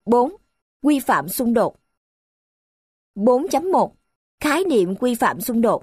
4. Quy phạm xung đột. 4.1. Khái niệm quy phạm xung đột.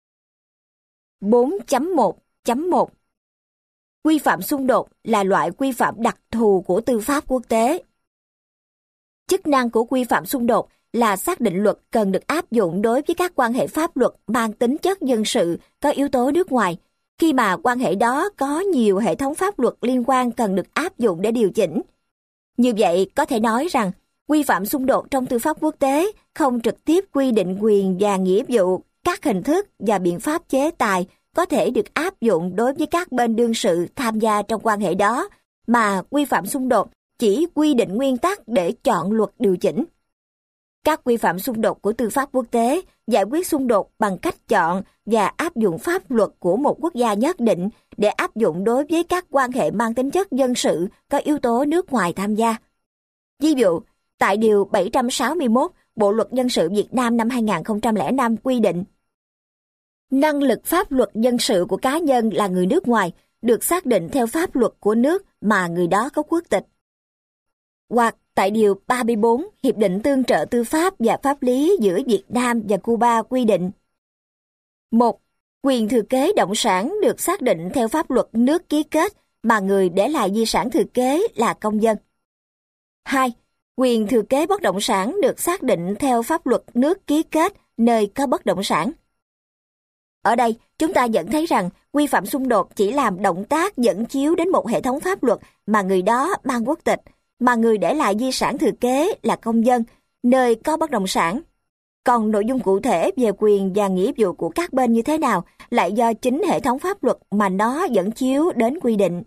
4.1.1. Quy phạm xung đột là loại quy phạm đặc thù của tư pháp quốc tế. Chức năng của quy phạm xung đột là xác định luật cần được áp dụng đối với các quan hệ pháp luật mang tính chất dân sự có yếu tố nước ngoài, khi mà quan hệ đó có nhiều hệ thống pháp luật liên quan cần được áp dụng để điều chỉnh. Như vậy, có thể nói rằng, quy phạm xung đột trong tư pháp quốc tế không trực tiếp quy định quyền và nghĩa vụ, các hình thức và biện pháp chế tài có thể được áp dụng đối với các bên đương sự tham gia trong quan hệ đó, mà quy phạm xung đột chỉ quy định nguyên tắc để chọn luật điều chỉnh. Các quy phạm xung đột của tư pháp quốc tế giải quyết xung đột bằng cách chọn và áp dụng pháp luật của một quốc gia nhất định để áp dụng đối với các quan hệ mang tính chất dân sự có yếu tố nước ngoài tham gia. Ví dụ, tại Điều 761 Bộ Luật Dân sự Việt Nam năm 2005 quy định, năng lực pháp luật dân sự của cá nhân là người nước ngoài được xác định theo pháp luật của nước mà người đó có quốc tịch. Hoặc tại Điều 34 Hiệp định Tương trợ Tư pháp và Pháp lý giữa Việt Nam và Cuba quy định: 1. Quyền thừa kế động sản được xác định theo pháp luật nước ký kết mà người để lại di sản thừa kế là công dân. 2. Quyền thừa kế bất động sản được xác định theo pháp luật nước ký kết nơi có bất động sản. Ở đây, chúng ta nhận thấy rằng quy phạm xung đột chỉ làm động tác dẫn chiếu đến một hệ thống pháp luật mà người đó mang quốc tịch, mà người để lại di sản thừa kế là công dân, nơi có bất động sản. Còn nội dung cụ thể về quyền và nghĩa vụ của các bên như thế nào lại do chính hệ thống pháp luật mà nó dẫn chiếu đến quy định.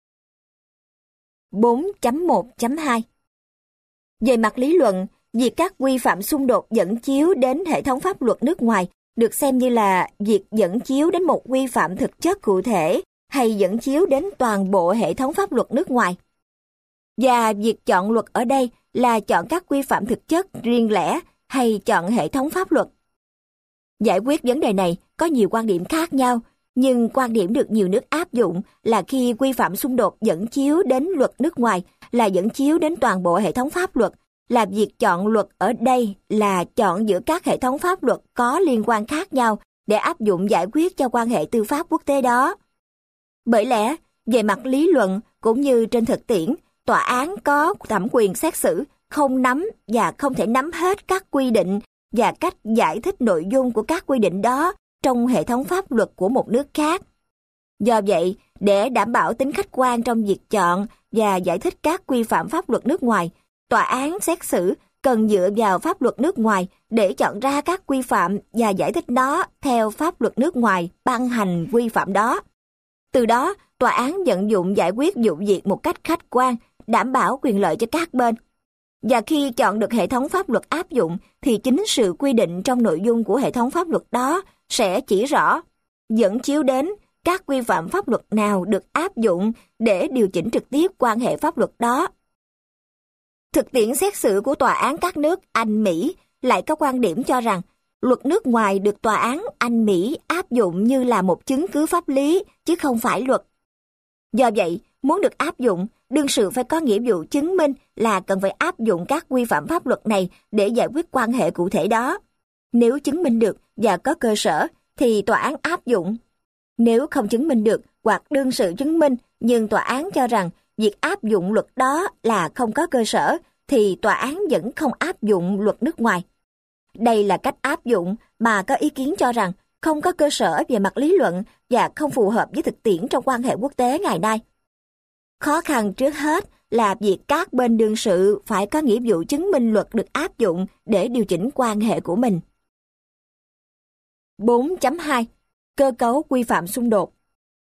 4.1.2. Về mặt lý luận, việc các quy phạm xung đột dẫn chiếu đến hệ thống pháp luật nước ngoài được xem như là việc dẫn chiếu đến một quy phạm thực chất cụ thể hay dẫn chiếu đến toàn bộ hệ thống pháp luật nước ngoài. Và việc chọn luật ở đây là chọn các quy phạm thực chất riêng lẻ hay chọn hệ thống pháp luật. Giải quyết vấn đề này có nhiều quan điểm khác nhau, nhưng quan điểm được nhiều nước áp dụng là khi quy phạm xung đột dẫn chiếu đến luật nước ngoài là dẫn chiếu đến toàn bộ hệ thống pháp luật, là việc chọn luật ở đây là chọn giữa các hệ thống pháp luật có liên quan khác nhau để áp dụng giải quyết cho quan hệ tư pháp quốc tế đó. Bởi lẽ, về mặt lý luận cũng như trên thực tiễn, tòa án có thẩm quyền xét xử, không nắm và không thể nắm hết các quy định và cách giải thích nội dung của các quy định đó trong hệ thống pháp luật của một nước khác. Do vậy, để đảm bảo tính khách quan trong việc chọn và giải thích các quy phạm pháp luật nước ngoài, tòa án xét xử cần dựa vào pháp luật nước ngoài để chọn ra các quy phạm và giải thích nó theo pháp luật nước ngoài ban hành quy phạm đó. Từ đó, tòa án vận dụng giải quyết vụ việc một cách khách quan, đảm bảo quyền lợi cho các bên. Và khi chọn được hệ thống pháp luật áp dụng, thì chính sự quy định trong nội dung của hệ thống pháp luật đó sẽ chỉ rõ, dẫn chiếu đến các quy phạm pháp luật nào được áp dụng để điều chỉnh trực tiếp quan hệ pháp luật đó. Thực tiễn xét xử của tòa án các nước Anh, Mỹ lại có quan điểm cho rằng luật nước ngoài được tòa án Anh, Mỹ áp dụng như là một chứng cứ pháp lý chứ không phải luật. Do vậy, muốn được áp dụng, đương sự phải có nghĩa vụ chứng minh là cần phải áp dụng các quy phạm pháp luật này để giải quyết quan hệ cụ thể đó. Nếu chứng minh được và có cơ sở, thì tòa án áp dụng. Nếu không chứng minh được hoặc đương sự chứng minh nhưng tòa án cho rằng việc áp dụng luật đó là không có cơ sở, thì tòa án vẫn không áp dụng luật nước ngoài. Đây là cách áp dụng mà có ý kiến cho rằng không có cơ sở về mặt lý luận và không phù hợp với thực tiễn trong quan hệ quốc tế ngày nay. Khó khăn trước hết là việc các bên đương sự phải có nghĩa vụ chứng minh luật được áp dụng để điều chỉnh quan hệ của mình. 4.2. Cơ cấu quy phạm xung đột.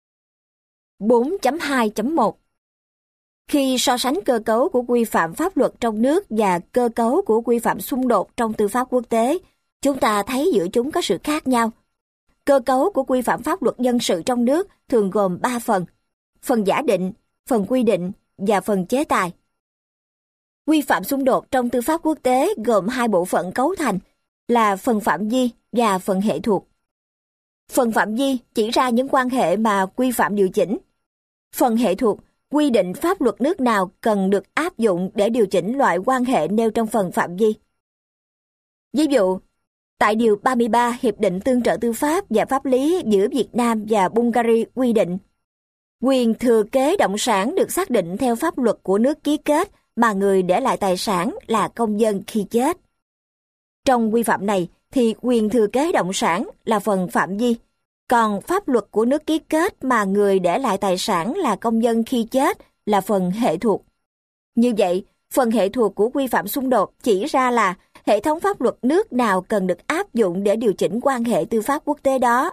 4.2.1. Khi so sánh cơ cấu của quy phạm pháp luật trong nước và cơ cấu của quy phạm xung đột trong tư pháp quốc tế, chúng ta thấy giữa chúng có sự khác nhau. Cơ cấu của quy phạm pháp luật dân sự trong nước thường gồm 3 phần: phần giả định, phần quy định và phần chế tài. Quy phạm xung đột trong tư pháp quốc tế gồm 2 bộ phận cấu thành là phần phạm vi và phần hệ thuộc. Phần phạm vi chỉ ra những quan hệ mà quy phạm điều chỉnh. Phần hệ thuộc quy định pháp luật nước nào cần được áp dụng để điều chỉnh loại quan hệ nêu trong phần phạm vi. Ví dụ, tại Điều 33 Hiệp định Tương trợ Tư pháp và Pháp lý giữa Việt Nam và Bulgaria quy định, quyền thừa kế động sản được xác định theo pháp luật của nước ký kết mà người để lại tài sản là công dân khi chết. Trong quy phạm này thì quyền thừa kế động sản là phần phạm vi, còn pháp luật của nước ký kết mà người để lại tài sản là công dân khi chết là phần hệ thuộc. Như vậy, phần hệ thuộc của quy phạm xung đột chỉ ra là hệ thống pháp luật nước nào cần được áp dụng để điều chỉnh quan hệ tư pháp quốc tế đó.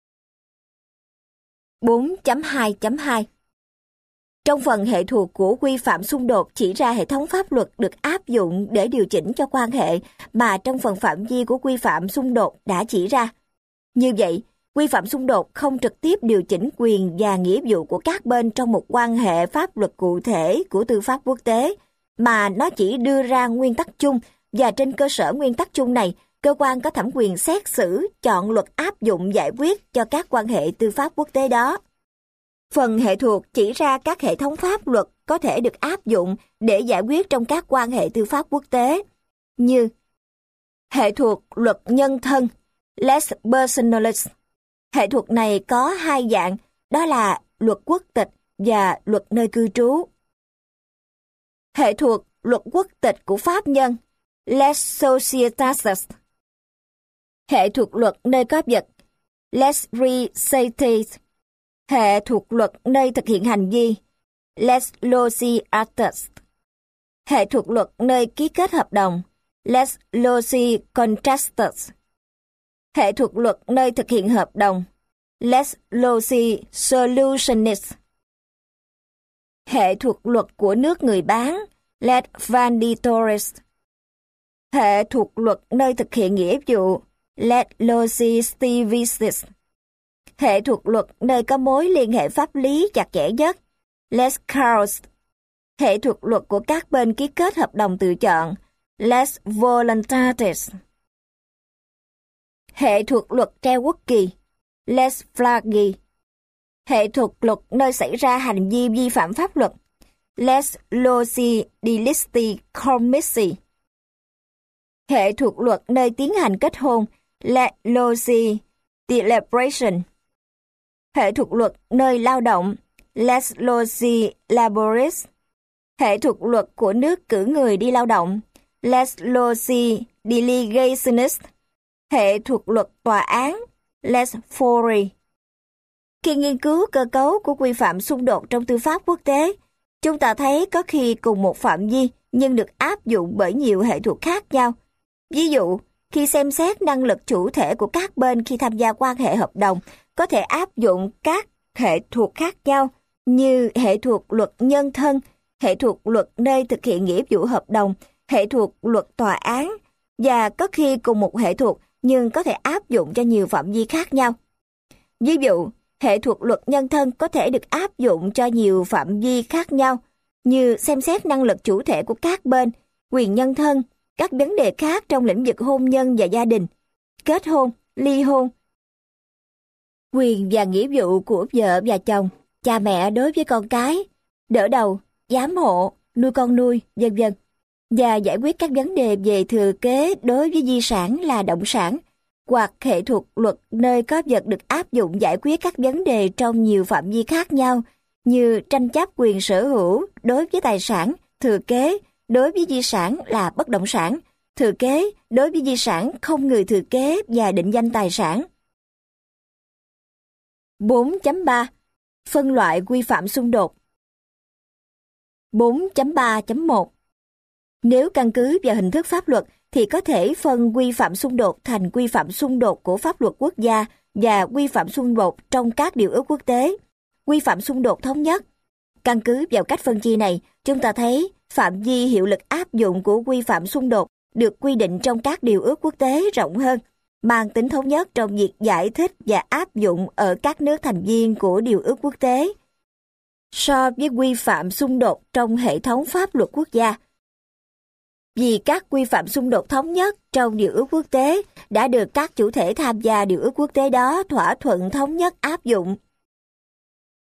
4.2.2 Trong phần hệ thuộc của quy phạm xung đột chỉ ra hệ thống pháp luật được áp dụng để điều chỉnh cho quan hệ mà trong phần phạm vi của quy phạm xung đột đã chỉ ra. Như vậy, quy phạm xung đột không trực tiếp điều chỉnh quyền và nghĩa vụ của các bên trong một quan hệ pháp luật cụ thể của tư pháp quốc tế, mà nó chỉ đưa ra nguyên tắc chung và trên cơ sở nguyên tắc chung này, cơ quan có thẩm quyền xét xử, chọn luật áp dụng giải quyết cho các quan hệ tư pháp quốc tế đó. Phần hệ thuộc chỉ ra các hệ thống pháp luật có thể được áp dụng để giải quyết trong các quan hệ tư pháp quốc tế, như hệ thuộc luật nhân thân, lex personalis. Hệ thuộc này có hai dạng, đó là luật quốc tịch và luật nơi cư trú. Hệ thuộc luật quốc tịch của pháp nhân, lex societatis. Hệ thuộc luật nơi có vật, lex resitatis. Hệ thuộc luật nơi thực hiện hành vi, lex loci actus. Hệ thuộc luật nơi ký kết hợp đồng, lex loci contractus. Hệ thuộc luật nơi thực hiện hợp đồng, lex loci solutionis. Hệ thuộc luật của nước người bán, lex venditoris. Hệ thuộc luật nơi thực hiện nghĩa vụ, lex loci stivitis. Hệ thuộc luật nơi có mối liên hệ pháp lý chặt chẽ nhất, lex causa. Hệ thuộc luật của các bên ký kết hợp đồng tự chọn, lex voluntatis. Hệ thuộc luật treo quốc kỳ, lex flagi. Hệ thuộc luật nơi xảy ra hành vi vi phạm pháp luật, lex loci delicti commissi. Hệ thuộc luật nơi tiến hành kết hôn, lex loci celebration. Hệ thuộc luật nơi lao động, lex loci laboris. Hệ thuộc luật của nước cử người đi lao động, lex loci delegationis. Hệ thuộc luật tòa án, lex fori. Khi nghiên cứu cơ cấu của quy phạm xung đột trong tư pháp quốc tế, chúng ta thấy có khi cùng một phạm vi nhưng được áp dụng bởi nhiều hệ thuộc khác nhau. Ví dụ, khi xem xét năng lực chủ thể của các bên khi tham gia quan hệ hợp đồng, có thể áp dụng các hệ thuộc khác nhau như hệ thuộc luật nhân thân, hệ thuộc luật nơi thực hiện nghĩa vụ hợp đồng, hệ thuộc luật tòa án, và có khi cùng một hệ thuộc nhưng có thể áp dụng cho nhiều phạm vi khác nhau. Ví dụ, hệ thuộc luật nhân thân có thể được áp dụng cho nhiều phạm vi khác nhau, như xem xét năng lực chủ thể của các bên, quyền nhân thân, các vấn đề khác trong lĩnh vực hôn nhân và gia đình, kết hôn, ly hôn, quyền và nghĩa vụ của vợ và chồng, cha mẹ đối với con cái, đỡ đầu, giám hộ, nuôi con nuôi, vân vân, và giải quyết các vấn đề về thừa kế đối với di sản là động sản, hoặc hệ thuộc luật nơi có vật được áp dụng giải quyết các vấn đề trong nhiều phạm vi khác nhau, như tranh chấp quyền sở hữu đối với tài sản, thừa kế đối với di sản là bất động sản, thừa kế đối với di sản không người thừa kế và định danh tài sản. 4.3 Phân loại quy phạm xung đột. 4.3.1 Nếu căn cứ vào hình thức pháp luật thì có thể phân quy phạm xung đột thành quy phạm xung đột của pháp luật quốc gia và quy phạm xung đột trong các điều ước quốc tế, quy phạm xung đột thống nhất. Căn cứ vào cách phân chia này, chúng ta thấy phạm vi hiệu lực áp dụng của quy phạm xung đột được quy định trong các điều ước quốc tế rộng hơn, mang tính thống nhất trong việc giải thích và áp dụng ở các nước thành viên của điều ước quốc tế, so với quy phạm xung đột trong hệ thống pháp luật quốc gia. Vì các quy phạm xung đột thống nhất trong điều ước quốc tế đã được các chủ thể tham gia điều ước quốc tế đó thỏa thuận thống nhất áp dụng.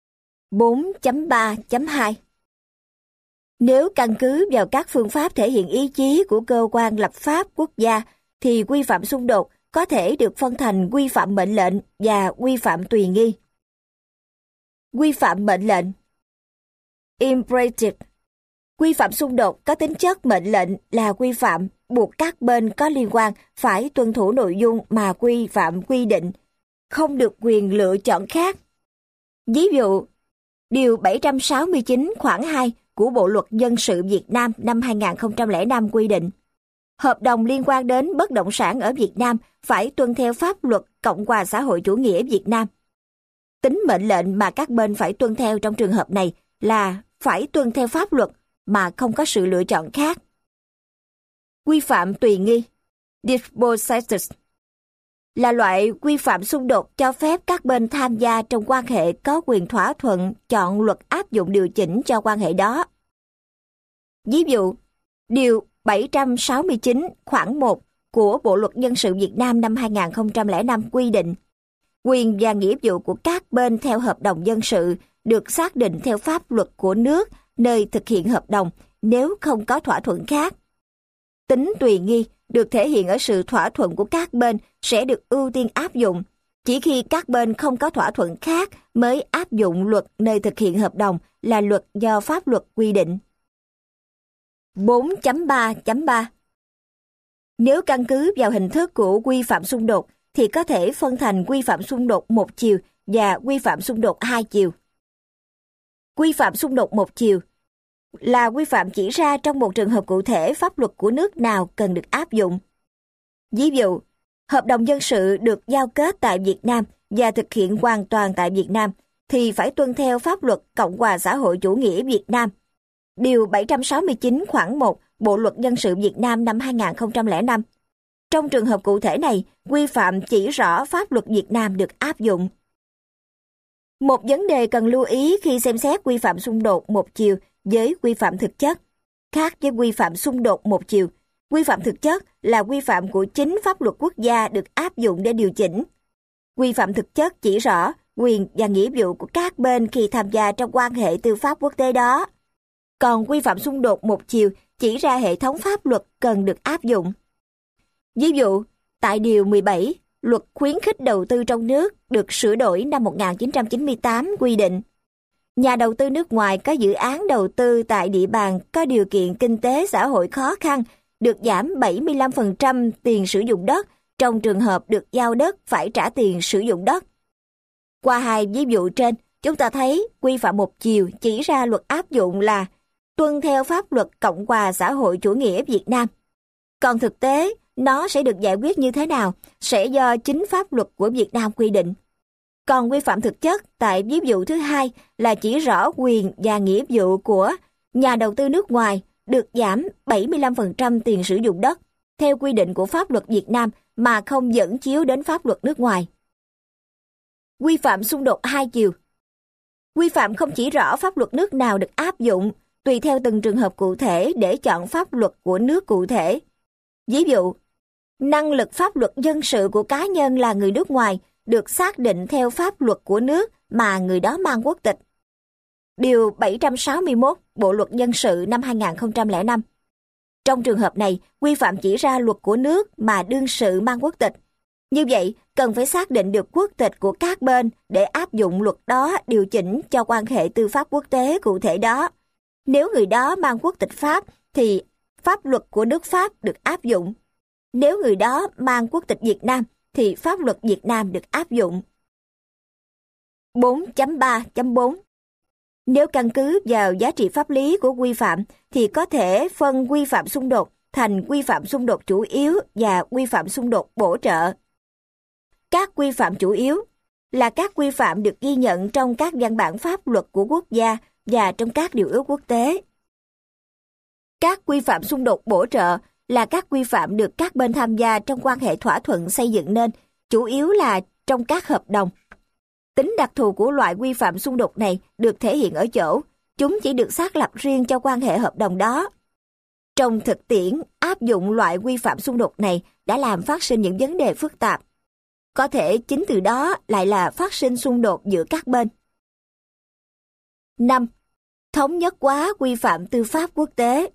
4.3.2 Nếu căn cứ vào các phương pháp thể hiện ý chí của cơ quan lập pháp quốc gia, thì quy phạm xung đột có thể được phân thành quy phạm mệnh lệnh và quy phạm tùy nghi. Quy phạm mệnh lệnh Imperative. Quy phạm xung đột có tính chất mệnh lệnh là quy phạm buộc các bên có liên quan phải tuân thủ nội dung mà quy phạm quy định, không được quyền lựa chọn khác. Ví dụ, Điều 769 khoản 2 của Bộ Luật Dân sự Việt Nam năm 2005 quy định, hợp đồng liên quan đến bất động sản ở Việt Nam phải tuân theo pháp luật Cộng hòa xã hội chủ nghĩa Việt Nam. Tính mệnh lệnh mà các bên phải tuân theo trong trường hợp này là phải tuân theo pháp luật mà không có sự lựa chọn khác. Quy phạm tùy nghi Dispossessions là loại quy phạm xung đột cho phép các bên tham gia trong quan hệ có quyền thỏa thuận chọn luật áp dụng điều chỉnh cho quan hệ đó. Ví dụ, Điều 769 khoản 1 của Bộ Luật Dân sự Việt Nam năm 2005 quy định, quyền và nghĩa vụ của các bên theo hợp đồng dân sự được xác định theo pháp luật của nước nơi thực hiện hợp đồng nếu không có thỏa thuận khác. Tính tùy nghi được thể hiện ở sự thỏa thuận của các bên sẽ được ưu tiên áp dụng. Chỉ khi các bên không có thỏa thuận khác mới áp dụng luật nơi thực hiện hợp đồng là luật do pháp luật quy định. 4.3.3 Nếu căn cứ vào hình thức của quy phạm xung đột thì có thể phân thành quy phạm xung đột một chiều và quy phạm xung đột hai chiều. Quy phạm xung đột một chiều là quy phạm chỉ ra trong một trường hợp cụ thể pháp luật của nước nào cần được áp dụng. Ví dụ, hợp đồng dân sự được giao kết tại Việt Nam và thực hiện hoàn toàn tại Việt Nam thì phải tuân theo pháp luật Cộng hòa xã hội chủ nghĩa Việt Nam. Điều 769 khoản 1 Bộ Luật Dân sự Việt Nam năm 2005. Trong trường hợp cụ thể này, quy phạm chỉ rõ pháp luật Việt Nam được áp dụng. Một vấn đề cần lưu ý khi xem xét quy phạm xung đột một chiều với quy phạm thực chất. Khác với quy phạm xung đột một chiều, quy phạm thực chất là quy phạm của chính pháp luật quốc gia được áp dụng để điều chỉnh. Quy phạm thực chất chỉ rõ quyền và nghĩa vụ của các bên khi tham gia trong quan hệ tư pháp quốc tế đó. Còn quy phạm xung đột một chiều chỉ ra hệ thống pháp luật cần được áp dụng. Ví dụ, tại Điều 17, Luật khuyến khích đầu tư trong nước được sửa đổi năm 1998 quy định, nhà đầu tư nước ngoài có dự án đầu tư tại địa bàn có điều kiện kinh tế xã hội khó khăn được giảm 75% tiền sử dụng đất trong trường hợp được giao đất phải trả tiền sử dụng đất. Qua hai ví dụ trên, chúng ta thấy quy phạm một chiều chỉ ra luật áp dụng là tuân theo pháp luật Cộng hòa xã hội chủ nghĩa Việt Nam. Còn thực tế, nó sẽ được giải quyết như thế nào sẽ do chính pháp luật của Việt Nam quy định. Còn quy phạm thực chất tại ví dụ thứ hai là chỉ rõ quyền và nghĩa vụ của nhà đầu tư nước ngoài được giảm 75% tiền sử dụng đất theo quy định của pháp luật Việt Nam mà không dẫn chiếu đến pháp luật nước ngoài. Quy phạm xung đột hai chiều. Quy phạm không chỉ rõ pháp luật nước nào được áp dụng tùy theo từng trường hợp cụ thể để chọn pháp luật của nước cụ thể. Ví dụ, năng lực pháp luật dân sự của cá nhân là người nước ngoài được xác định theo pháp luật của nước mà người đó mang quốc tịch. Điều 761 Bộ Luật Dân sự năm 2005. Trong trường hợp này, quy phạm chỉ ra luật của nước mà đương sự mang quốc tịch. Như vậy, cần phải xác định được quốc tịch của các bên để áp dụng luật đó điều chỉnh cho quan hệ tư pháp quốc tế cụ thể đó. Nếu người đó mang quốc tịch Pháp, thì pháp luật của nước Pháp được áp dụng. Nếu người đó mang quốc tịch Việt Nam, thì pháp luật Việt Nam được áp dụng. 4.3.4 Nếu căn cứ vào giá trị pháp lý của quy phạm, thì có thể phân quy phạm xung đột thành quy phạm xung đột chủ yếu và quy phạm xung đột bổ trợ. Các quy phạm chủ yếu là các quy phạm được ghi nhận trong các văn bản pháp luật của quốc gia và trong các điều ước quốc tế. Các quy phạm xung đột bổ trợ là các quy phạm được các bên tham gia trong quan hệ thỏa thuận xây dựng nên, chủ yếu là trong các hợp đồng. Tính đặc thù của loại quy phạm xung đột này được thể hiện ở chỗ, chúng chỉ được xác lập riêng cho quan hệ hợp đồng đó. Trong thực tiễn, áp dụng loại quy phạm xung đột này đã làm phát sinh những vấn đề phức tạp. Có thể chính từ đó lại là phát sinh xung đột giữa các bên. 5. Thống nhất hóa quy phạm tư pháp quốc tế.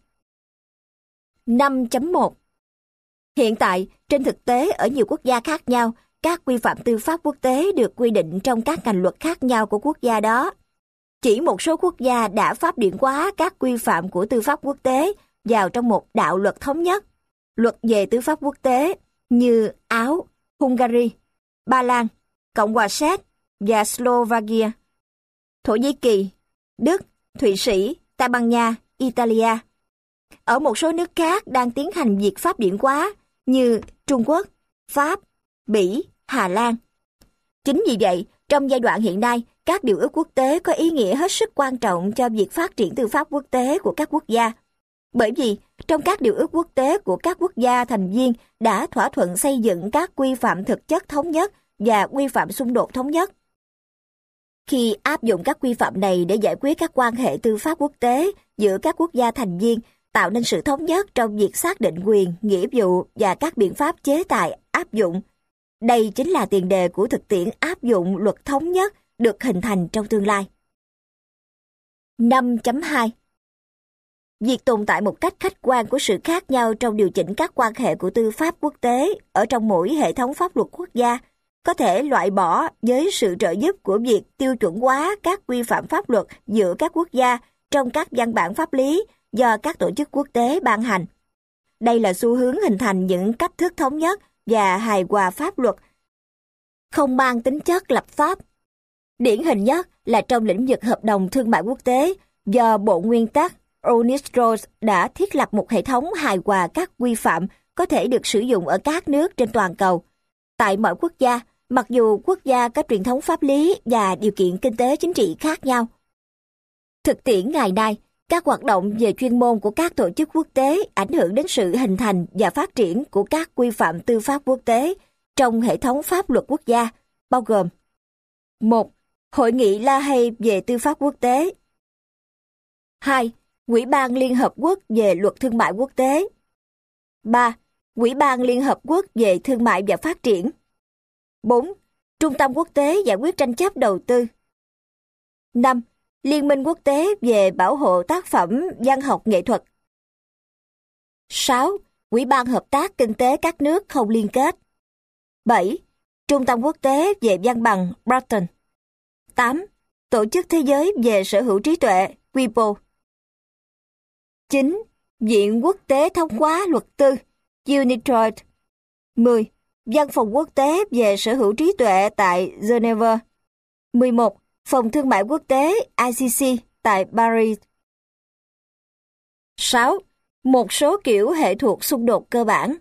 5.1 Hiện tại, trên thực tế ở nhiều quốc gia khác nhau, các quy phạm tư pháp quốc tế được quy định trong các ngành luật khác nhau của quốc gia đó. Chỉ một số quốc gia đã pháp điển hóa các quy phạm của tư pháp quốc tế vào trong một đạo luật thống nhất, luật về tư pháp quốc tế như Áo, Hungary, Ba Lan, Cộng hòa Séc và Slovakia, Thổ Nhĩ Kỳ, Đức, Thụy Sĩ, Tây Ban Nha, Italia. Ở một số nước khác đang tiến hành việc pháp điển hóa như Trung Quốc, Pháp, Bỉ, Hà Lan. Chính vì vậy, trong giai đoạn hiện nay, các điều ước quốc tế có ý nghĩa hết sức quan trọng cho việc phát triển tư pháp quốc tế của các quốc gia. Bởi vì, trong các điều ước quốc tế của các quốc gia thành viên đã thỏa thuận xây dựng các quy phạm thực chất thống nhất và quy phạm xung đột thống nhất. Khi áp dụng các quy phạm này để giải quyết các quan hệ tư pháp quốc tế giữa các quốc gia thành viên, tạo nên sự thống nhất trong việc xác định quyền, nghĩa vụ và các biện pháp chế tài áp dụng. Đây chính là tiền đề của thực tiễn áp dụng luật thống nhất được hình thành trong tương lai. 5.2 Việc tồn tại một cách khách quan của sự khác nhau trong điều chỉnh các quan hệ của tư pháp quốc tế ở trong mỗi hệ thống pháp luật quốc gia có thể loại bỏ với sự trợ giúp của việc tiêu chuẩn hóa các quy phạm pháp luật giữa các quốc gia trong các văn bản pháp lý do các tổ chức quốc tế ban hành. Đây là xu hướng hình thành những cách thức thống nhất và hài hòa pháp luật, không mang tính chất lập pháp. Điển hình nhất là trong lĩnh vực hợp đồng thương mại quốc tế, do Bộ Nguyên tắc UNCLOS đã thiết lập một hệ thống hài hòa các quy phạm có thể được sử dụng ở các nước trên toàn cầu. Tại mọi quốc gia, mặc dù quốc gia có truyền thống pháp lý và điều kiện kinh tế chính trị khác nhau. Thực tiễn ngày nay, các hoạt động về chuyên môn của các tổ chức quốc tế ảnh hưởng đến sự hình thành và phát triển của các quy phạm tư pháp quốc tế trong hệ thống pháp luật quốc gia, bao gồm: 1. Hội nghị La Hay về tư pháp quốc tế. 2. Ủy ban Liên Hợp Quốc về luật thương mại quốc tế. 3. Ủy ban Liên Hợp Quốc về thương mại và phát triển. 4. Trung tâm quốc tế giải quyết tranh chấp đầu tư. 5. Liên minh quốc tế về bảo hộ tác phẩm văn học nghệ thuật. 6. Ủy ban hợp tác kinh tế các nước không liên kết. 7. Trung tâm quốc tế về văn bằng Bretton. 8. Tổ chức Thế giới về sở hữu trí tuệ WIPO. 9. Viện Quốc tế Thông hóa Luật tư UNITROIT. 10. Văn phòng quốc tế về sở hữu trí tuệ tại Geneva. 11. Phòng Thương mại quốc tế ICC tại Paris. 6. Một số kiểu hệ thuộc xung đột cơ bản.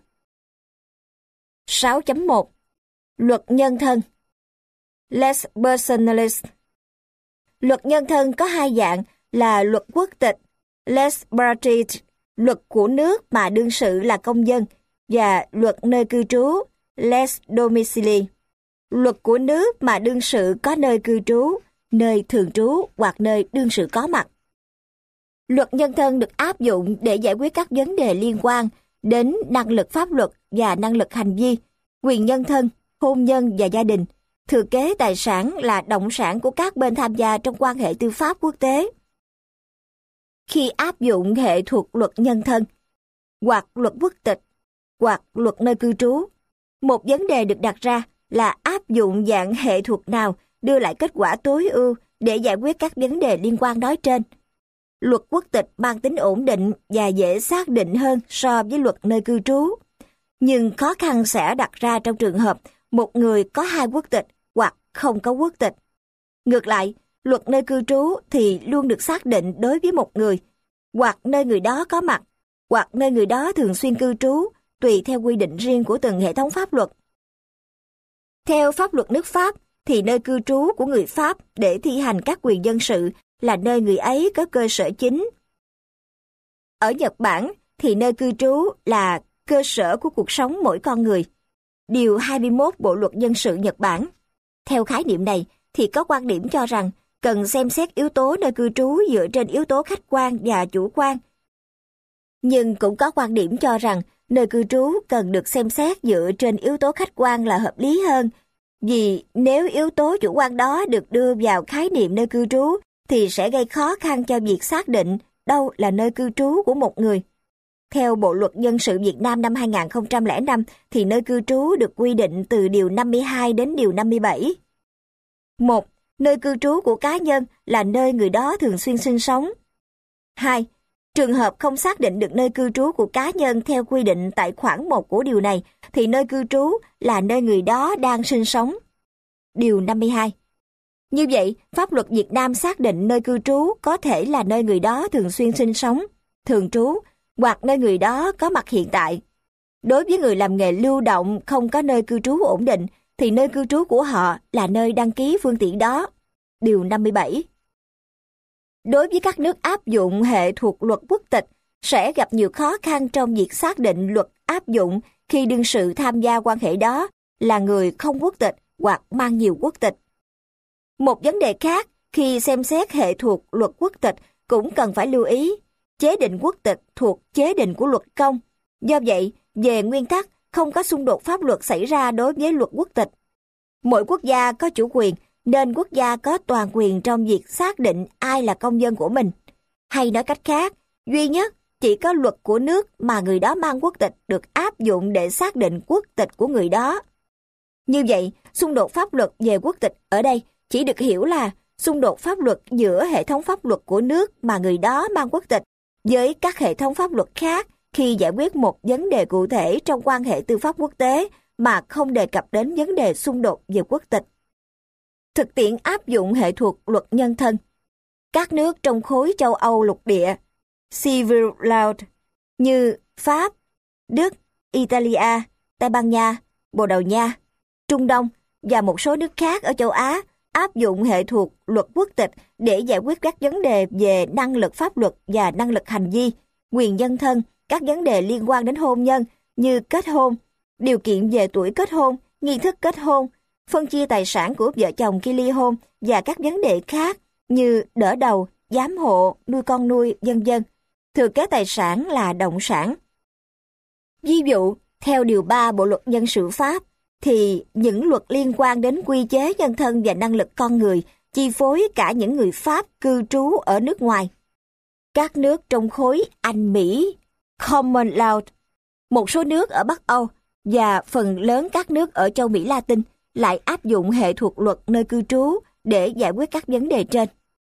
6.1 Luật nhân thân. Les Personalis. Luật nhân thân có hai dạng là luật quốc tịch, Les Patrides, luật của nước mà đương sự là công dân, và luật nơi cư trú, Les Domicili, luật của nước mà đương sự có nơi cư trú, nơi thường trú hoặc nơi đương sự có mặt. Luật nhân thân được áp dụng để giải quyết các vấn đề liên quan đến năng lực pháp luật và năng lực hành vi, quyền nhân thân, hôn nhân và gia đình, thừa kế tài sản là động sản của các bên tham gia trong quan hệ tư pháp quốc tế. Khi áp dụng hệ thuộc luật nhân thân, hoặc luật quốc tịch, hoặc luật nơi cư trú, một vấn đề được đặt ra là áp dụng dạng hệ thuộc nào đưa lại kết quả tối ưu để giải quyết các vấn đề liên quan nói trên. Luật quốc tịch mang tính ổn định và dễ xác định hơn so với luật nơi cư trú. Nhưng khó khăn sẽ đặt ra trong trường hợp một người có hai quốc tịch hoặc không có quốc tịch. Ngược lại, luật nơi cư trú thì luôn được xác định đối với một người, hoặc nơi người đó có mặt, hoặc nơi người đó thường xuyên cư trú, tùy theo quy định riêng của từng hệ thống pháp luật. Theo pháp luật nước Pháp, thì nơi cư trú của người Pháp để thi hành các quyền dân sự là nơi người ấy có cơ sở chính. Ở Nhật Bản thì nơi cư trú là cơ sở của cuộc sống mỗi con người. Điều 21 Bộ luật dân sự Nhật Bản. Theo khái niệm này thì có quan điểm cho rằng cần xem xét yếu tố nơi cư trú dựa trên yếu tố khách quan và chủ quan. Nhưng cũng có quan điểm cho rằng nơi cư trú cần được xem xét dựa trên yếu tố khách quan là hợp lý hơn, vì nếu yếu tố chủ quan đó được đưa vào khái niệm nơi cư trú thì sẽ gây khó khăn cho việc xác định đâu là nơi cư trú của một người. Theo Bộ Luật Dân sự Việt Nam năm 2005 thì nơi cư trú được quy định từ Điều 52 đến Điều 57. 1. Nơi cư trú của cá nhân là nơi người đó thường xuyên sinh sống. 2. Trường hợp không xác định được nơi cư trú của cá nhân theo quy định tại khoản 1 của điều này, thì nơi cư trú là nơi người đó đang sinh sống. Điều 52. Như vậy, pháp luật Việt Nam xác định nơi cư trú có thể là nơi người đó thường xuyên sinh sống, thường trú, hoặc nơi người đó có mặt hiện tại. Đối với người làm nghề lưu động không có nơi cư trú ổn định, thì nơi cư trú của họ là nơi đăng ký phương tiện đó. Điều 57. Đối với các nước áp dụng hệ thuộc luật quốc tịch, sẽ gặp nhiều khó khăn trong việc xác định luật áp dụng khi đương sự tham gia quan hệ đó là người không quốc tịch hoặc mang nhiều quốc tịch. Một vấn đề khác khi xem xét hệ thuộc luật quốc tịch cũng cần phải lưu ý, chế định quốc tịch thuộc chế định của luật công. Do vậy, về nguyên tắc, không có xung đột pháp luật xảy ra đối với luật quốc tịch. Mỗi quốc gia có chủ quyền, nên quốc gia có toàn quyền trong việc xác định ai là công dân của mình. Hay nói cách khác, duy nhất chỉ có luật của nước mà người đó mang quốc tịch được áp dụng để xác định quốc tịch của người đó. Như vậy, xung đột pháp luật về quốc tịch ở đây chỉ được hiểu là xung đột pháp luật giữa hệ thống pháp luật của nước mà người đó mang quốc tịch với các hệ thống pháp luật khác khi giải quyết một vấn đề cụ thể trong quan hệ tư pháp quốc tế mà không đề cập đến vấn đề xung đột về quốc tịch. Thực tiễn áp dụng hệ thuộc luật nhân thân. Các nước trong khối châu Âu lục địa, Civil Law như Pháp, Đức, Italia, Tây Ban Nha, Bồ Đào Nha, Trung Đông và một số nước khác ở châu Á áp dụng hệ thuộc luật quốc tịch để giải quyết các vấn đề về năng lực pháp luật và năng lực hành vi, quyền nhân thân, các vấn đề liên quan đến hôn nhân như kết hôn, điều kiện về tuổi kết hôn, nghi thức kết hôn, phân chia tài sản của vợ chồng khi ly hôn và các vấn đề khác như đỡ đầu, giám hộ, nuôi con nuôi, vân vân. Thừa kế tài sản là động sản. Ví dụ, theo Điều 3 Bộ Luật Dân sự Pháp, thì những luật liên quan đến quy chế nhân thân và năng lực con người chi phối cả những người Pháp cư trú ở nước ngoài. Các nước trong khối Anh-Mỹ, Common Law, một số nước ở Bắc Âu và phần lớn các nước ở châu Mỹ Latin lại áp dụng hệ thuộc luật nơi cư trú để giải quyết các vấn đề trên.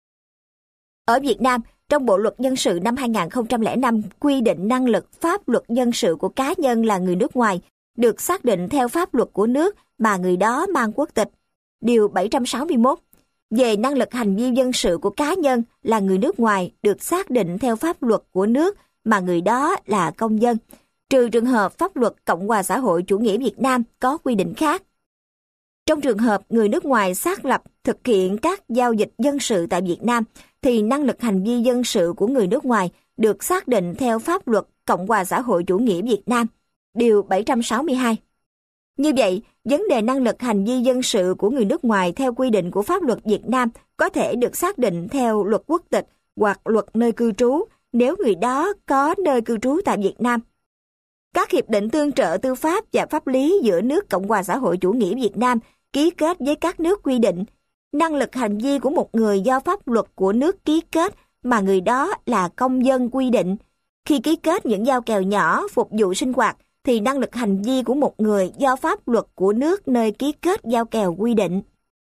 Ở Việt Nam, trong Bộ Luật Dân sự năm 2005 quy định năng lực pháp luật dân sự của cá nhân là người nước ngoài được xác định theo pháp luật của nước mà người đó mang quốc tịch. Điều 761. Về năng lực hành vi dân sự của cá nhân là người nước ngoài được xác định theo pháp luật của nước mà người đó là công dân, trừ trường hợp pháp luật Cộng hòa xã hội chủ nghĩa Việt Nam có quy định khác. Trong trường hợp người nước ngoài xác lập thực hiện các giao dịch dân sự tại Việt Nam, thì năng lực hành vi dân sự của người nước ngoài được xác định theo pháp luật Cộng hòa xã hội chủ nghĩa Việt Nam, Điều 762. Như vậy, vấn đề năng lực hành vi dân sự của người nước ngoài theo quy định của pháp luật Việt Nam có thể được xác định theo luật quốc tịch hoặc luật nơi cư trú nếu người đó có nơi cư trú tại Việt Nam. Các hiệp định tương trợ tư pháp và pháp lý giữa nước Cộng hòa xã hội chủ nghĩa Việt Nam ký kết với các nước quy định năng lực hành vi của một người do pháp luật của nước ký kết mà người đó là công dân quy định. Khi ký kết những giao kèo nhỏ phục vụ sinh hoạt thì năng lực hành vi của một người do pháp luật của nước nơi ký kết giao kèo quy định.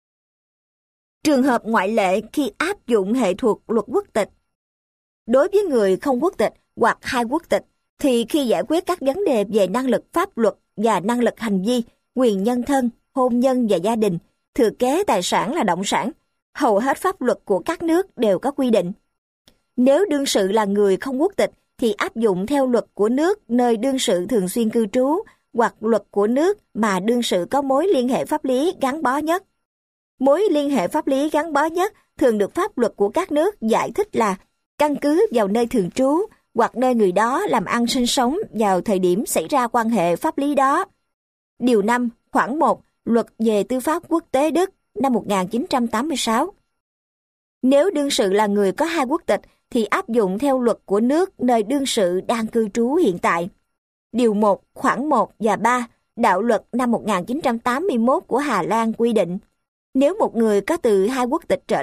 Trường hợp ngoại lệ khi áp dụng hệ thuộc luật quốc tịch. Đối với người không quốc tịch hoặc hai quốc tịch, thì khi giải quyết các vấn đề về năng lực pháp luật và năng lực hành vi, quyền nhân thân, hôn nhân và gia đình, thừa kế tài sản là động sản, hầu hết pháp luật của các nước đều có quy định. Nếu đương sự là người không quốc tịch, thì áp dụng theo luật của nước nơi đương sự thường xuyên cư trú hoặc luật của nước mà đương sự có mối liên hệ pháp lý gắn bó nhất. Mối liên hệ pháp lý gắn bó nhất thường được pháp luật của các nước giải thích là căn cứ vào nơi thường trú hoặc nơi người đó làm ăn sinh sống vào thời điểm xảy ra quan hệ pháp lý đó. Điều 5, khoản 1, Luật về Tư pháp Quốc tế Đức năm 1986. Nếu đương sự là người có hai quốc tịch, thì áp dụng theo luật của nước nơi đương sự đang cư trú hiện tại. Điều 1, khoản 1 và 3, Đạo luật năm 1981 của Hà Lan quy định, nếu một người có từ hai quốc tịch trở lên,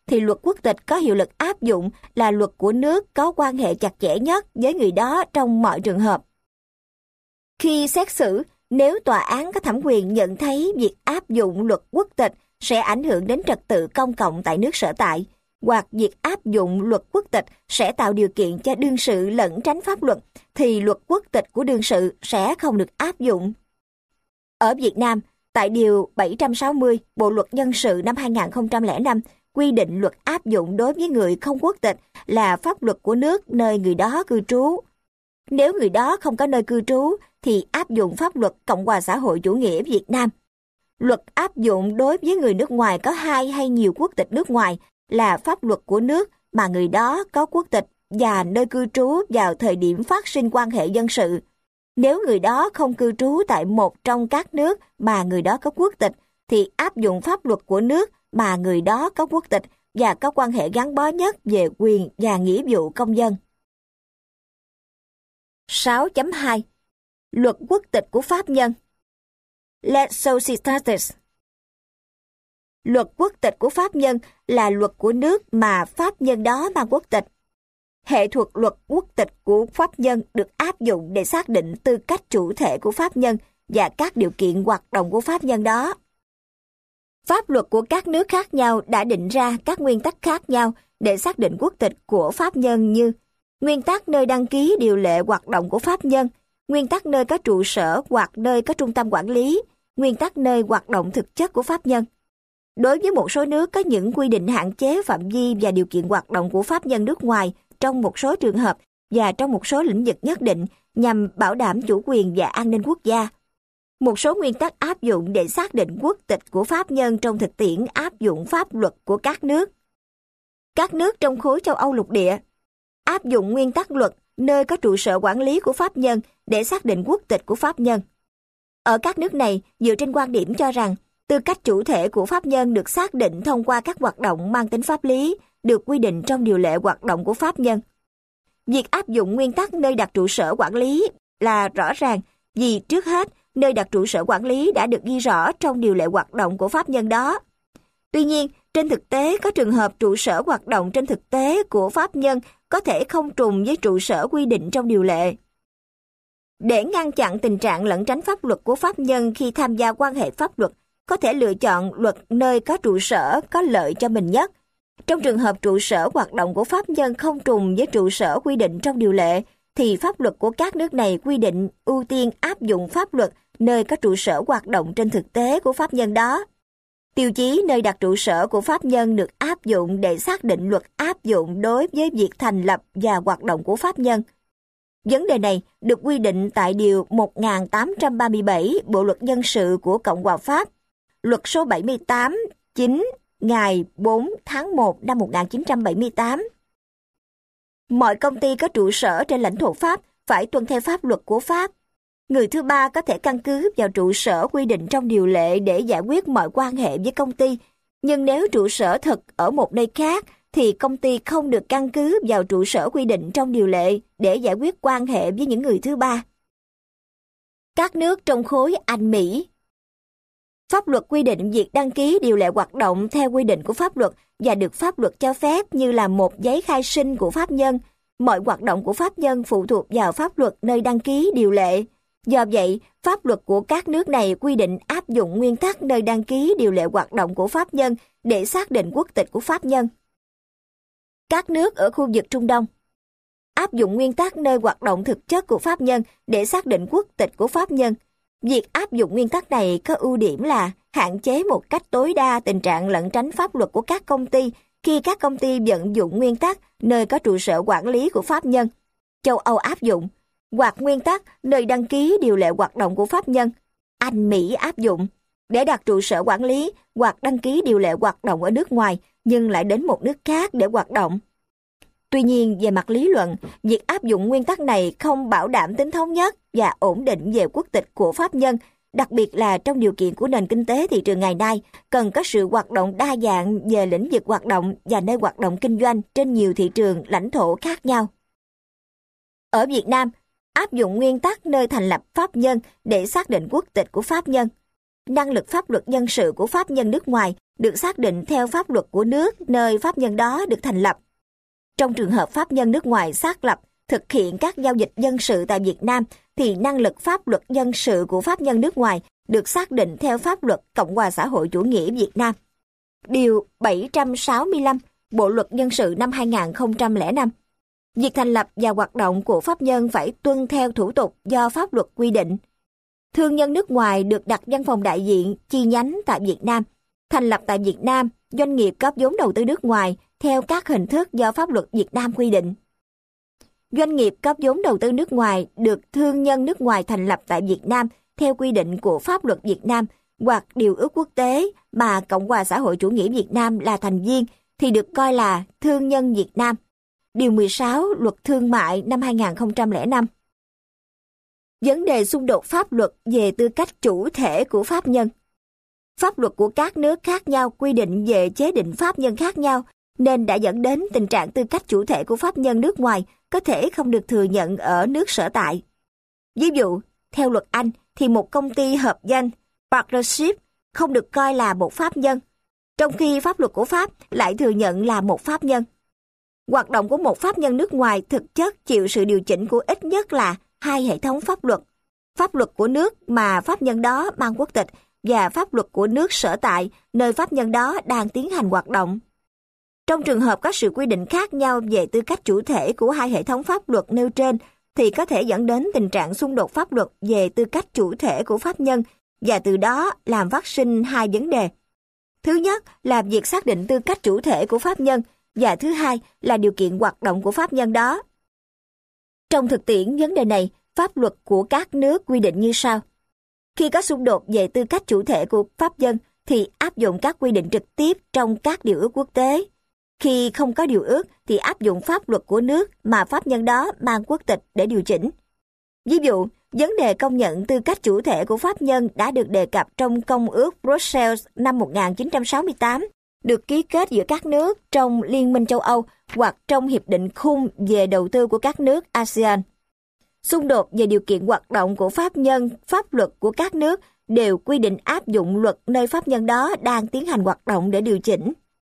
thì luật quốc tịch có hiệu lực áp dụng là luật của nước có quan hệ chặt chẽ nhất với người đó trong mọi trường hợp. Khi xét xử, nếu tòa án có thẩm quyền nhận thấy việc áp dụng luật quốc tịch sẽ ảnh hưởng đến trật tự công cộng tại nước sở tại, hoặc việc áp dụng luật quốc tịch sẽ tạo điều kiện cho đương sự lẩn tránh pháp luật, thì luật quốc tịch của đương sự sẽ không được áp dụng. Ở Việt Nam, tại Điều 760 Bộ Luật Dân sự năm 2005, quy định luật áp dụng đối với người không quốc tịch là pháp luật của nước nơi người đó cư trú. Nếu người đó không có nơi cư trú, thì áp dụng pháp luật Cộng hòa xã hội chủ nghĩa Việt Nam. Luật áp dụng đối với người nước ngoài có 2 hay nhiều quốc tịch nước ngoài là pháp luật của nước mà người đó có quốc tịch và nơi cư trú vào thời điểm phát sinh quan hệ dân sự. Nếu người đó không cư trú tại một trong các nước mà người đó có quốc tịch, thì áp dụng pháp luật của nước mà người đó có quốc tịch và có quan hệ gắn bó nhất về quyền và nghĩa vụ công dân. 6.2 Luật quốc tịch của pháp nhân. Lex Societatis. Luật quốc tịch của pháp nhân là luật của nước mà pháp nhân đó mang quốc tịch. Hệ thuật luật quốc tịch của pháp nhân được áp dụng để xác định tư cách chủ thể của pháp nhân và các điều kiện hoạt động của pháp nhân đó. Pháp luật của các nước khác nhau đã định ra các nguyên tắc khác nhau để xác định quốc tịch của pháp nhân như nguyên tắc nơi đăng ký điều lệ hoạt động của pháp nhân, nguyên tắc nơi có trụ sở hoặc nơi có trung tâm quản lý, nguyên tắc nơi hoạt động thực chất của pháp nhân. Đối với một số nước có những quy định hạn chế phạm vi và điều kiện hoạt động của pháp nhân nước ngoài trong một số trường hợp và trong một số lĩnh vực nhất định nhằm bảo đảm chủ quyền và an ninh quốc gia. Một số nguyên tắc áp dụng để xác định quốc tịch của pháp nhân trong thực tiễn áp dụng pháp luật của các nước. Các nước trong khối châu Âu lục địa áp dụng nguyên tắc luật nơi có trụ sở quản lý của pháp nhân để xác định quốc tịch của pháp nhân. Ở các nước này, dựa trên quan điểm cho rằng tư cách chủ thể của pháp nhân được xác định thông qua các hoạt động mang tính pháp lý, được quy định trong điều lệ hoạt động của pháp nhân. Việc áp dụng nguyên tắc nơi đặt trụ sở quản lý là rõ ràng vì trước hết, nơi đặt trụ sở quản lý đã được ghi rõ trong điều lệ hoạt động của pháp nhân đó. Tuy nhiên, trên thực tế có trường hợp trụ sở hoạt động trên thực tế của pháp nhân có thể không trùng với trụ sở quy định trong điều lệ. Để ngăn chặn tình trạng lẩn tránh pháp luật của pháp nhân khi tham gia quan hệ pháp luật, có thể lựa chọn luật nơi có trụ sở có lợi cho mình nhất. Trong trường hợp trụ sở hoạt động của pháp nhân không trùng với trụ sở quy định trong điều lệ, thì pháp luật của các nước này quy định ưu tiên áp dụng pháp luật nơi có trụ sở hoạt động trên thực tế của pháp nhân đó. Tiêu chí nơi đặt trụ sở của pháp nhân được áp dụng để xác định luật áp dụng đối với việc thành lập và hoạt động của pháp nhân. Vấn đề này được quy định tại Điều 1837 Bộ Luật Dân sự của Cộng hòa Pháp, Luật số 78/9 ngày 4 tháng 1 năm 1978. Mọi công ty có trụ sở trên lãnh thổ Pháp phải tuân theo pháp luật của Pháp. Người thứ ba có thể căn cứ vào trụ sở quy định trong điều lệ để giải quyết mọi quan hệ với công ty, nhưng nếu trụ sở thực ở một nơi khác thì công ty không được căn cứ vào trụ sở quy định trong điều lệ để giải quyết quan hệ với những người thứ ba. Các nước trong khối Anh-Mỹ. Pháp luật quy định việc đăng ký điều lệ hoạt động theo quy định của pháp luật và được pháp luật cho phép như là một giấy khai sinh của pháp nhân. Mọi hoạt động của pháp nhân phụ thuộc vào pháp luật nơi đăng ký điều lệ. Do vậy, pháp luật của các nước này quy định áp dụng nguyên tắc nơi đăng ký điều lệ hoạt động của pháp nhân để xác định quốc tịch của pháp nhân. Các nước ở khu vực Trung Đông áp dụng nguyên tắc nơi hoạt động thực chất của pháp nhân để xác định quốc tịch của pháp nhân. Việc áp dụng nguyên tắc này có ưu điểm là hạn chế một cách tối đa tình trạng lẩn tránh pháp luật của các công ty khi các công ty vận dụng nguyên tắc nơi có trụ sở quản lý của pháp nhân. Châu Âu áp dụng, hoặc nguyên tắc nơi đăng ký điều lệ hoạt động của pháp nhân. Anh, Mỹ áp dụng để đặt trụ sở quản lý hoặc đăng ký điều lệ hoạt động ở nước ngoài nhưng lại đến một nước khác để hoạt động. Tuy nhiên, về mặt lý luận, việc áp dụng nguyên tắc này không bảo đảm tính thống nhất và ổn định về quốc tịch của pháp nhân, đặc biệt là trong điều kiện của nền kinh tế thị trường ngày nay, cần có sự hoạt động đa dạng về lĩnh vực hoạt động và nơi hoạt động kinh doanh trên nhiều thị trường, lãnh thổ khác nhau. Ở Việt Nam, áp dụng nguyên tắc nơi thành lập pháp nhân để xác định quốc tịch của pháp nhân. năng lực pháp luật dân sự của pháp nhân nước ngoài được xác định theo pháp luật của nước nơi pháp nhân đó được thành lập. Trong trường hợp pháp nhân nước ngoài xác lập, thực hiện các giao dịch dân sự tại Việt Nam, thì năng lực pháp luật dân sự của pháp nhân nước ngoài được xác định theo pháp luật Cộng hòa xã hội chủ nghĩa Việt Nam. Điều 765 Bộ luật dân sự năm 2005. Việc thành lập và hoạt động của pháp nhân phải tuân theo thủ tục do pháp luật quy định. Thương nhân nước ngoài được đặt văn phòng đại diện chi nhánh tại Việt Nam, thành lập tại Việt Nam, doanh nghiệp góp vốn đầu tư nước ngoài theo các hình thức do pháp luật Việt Nam quy định. Doanh nghiệp góp vốn đầu tư nước ngoài được thương nhân nước ngoài thành lập tại Việt Nam theo quy định của pháp luật Việt Nam hoặc điều ước quốc tế mà Cộng hòa xã hội chủ nghĩa Việt Nam là thành viên thì được coi là thương nhân Việt Nam. Điều 16 Luật Thương mại năm 2005. Vấn đề xung đột pháp luật về tư cách chủ thể của pháp nhân. Pháp luật của các nước khác nhau quy định về chế định pháp nhân khác nhau, nên đã dẫn đến tình trạng tư cách chủ thể của pháp nhân nước ngoài có thể không được thừa nhận ở nước sở tại. Ví dụ, theo luật Anh thì một công ty hợp danh, partnership, không được coi là một pháp nhân, trong khi pháp luật của Pháp lại thừa nhận là một pháp nhân. Hoạt động của một pháp nhân nước ngoài thực chất chịu sự điều chỉnh của ít nhất là hai hệ thống pháp luật. Pháp luật của nước mà pháp nhân đó mang quốc tịch và pháp luật của nước sở tại nơi pháp nhân đó đang tiến hành hoạt động. Trong trường hợp có sự quy định khác nhau về tư cách chủ thể của hai hệ thống pháp luật nêu trên, thì có thể dẫn đến tình trạng xung đột pháp luật về tư cách chủ thể của pháp nhân và từ đó làm phát sinh hai vấn đề. Thứ nhất là việc xác định tư cách chủ thể của pháp nhân và thứ hai là điều kiện hoạt động của pháp nhân đó. Trong thực tiễn vấn đề này, pháp luật của các nước quy định như sau. Khi có xung đột về tư cách chủ thể của pháp nhân thì áp dụng các quy định trực tiếp trong các điều ước quốc tế. Khi không có điều ước thì áp dụng pháp luật của nước mà pháp nhân đó mang quốc tịch để điều chỉnh. Ví dụ, vấn đề công nhận tư cách chủ thể của pháp nhân đã được đề cập trong Công ước Brussels năm 1968, được ký kết giữa các nước trong Liên minh châu Âu hoặc trong Hiệp định Khung về đầu tư của các nước ASEAN. Xung đột về điều kiện hoạt động của pháp nhân, pháp luật của các nước đều quy định áp dụng luật nơi pháp nhân đó đang tiến hành hoạt động để điều chỉnh.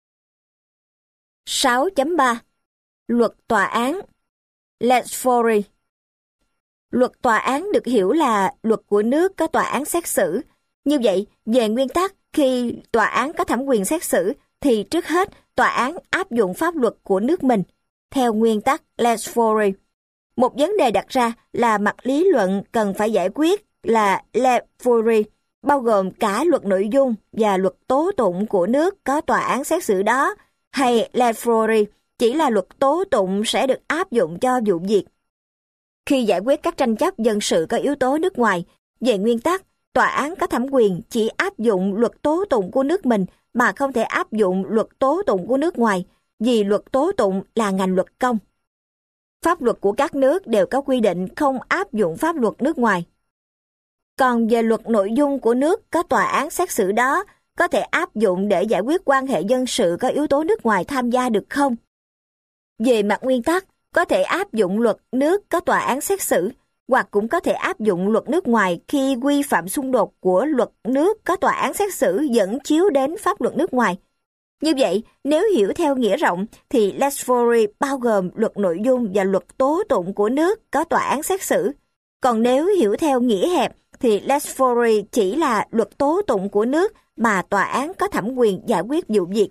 6.3 Luật tòa án Lex-Fory. Luật tòa án được hiểu là luật của nước có tòa án xét xử. Như vậy, về nguyên tắc, khi tòa án có thẩm quyền xét xử, thì trước hết tòa án áp dụng pháp luật của nước mình, theo nguyên tắc Lex-Fory. Một vấn đề đặt ra là mặt lý luận cần phải giải quyết là Lex-Fory, bao gồm cả luật nội dung và luật tố tụng của nước có tòa án xét xử đó, hay Lex-Fory chỉ là luật tố tụng sẽ được áp dụng cho vụ việc. Khi giải quyết các tranh chấp dân sự có yếu tố nước ngoài, về nguyên tắc, tòa án có thẩm quyền chỉ áp dụng luật tố tụng của nước mình mà không thể áp dụng luật tố tụng của nước ngoài, vì luật tố tụng là ngành luật công. Pháp luật của các nước đều có quy định không áp dụng pháp luật nước ngoài. Còn về luật nội dung của nước có tòa án xét xử đó, có thể áp dụng để giải quyết quan hệ dân sự có yếu tố nước ngoài tham gia được không? Về mặt nguyên tắc, có thể áp dụng luật nước có tòa án xét xử, hoặc cũng có thể áp dụng luật nước ngoài khi quy phạm xung đột của luật nước có tòa án xét xử dẫn chiếu đến pháp luật nước ngoài. Như vậy, nếu hiểu theo nghĩa rộng, thì Lex-Fory bao gồm luật nội dung và luật tố tụng của nước có tòa án xét xử. Còn nếu hiểu theo nghĩa hẹp, thì Lex-Fory chỉ là luật tố tụng của nước mà tòa án có thẩm quyền giải quyết vụ việc.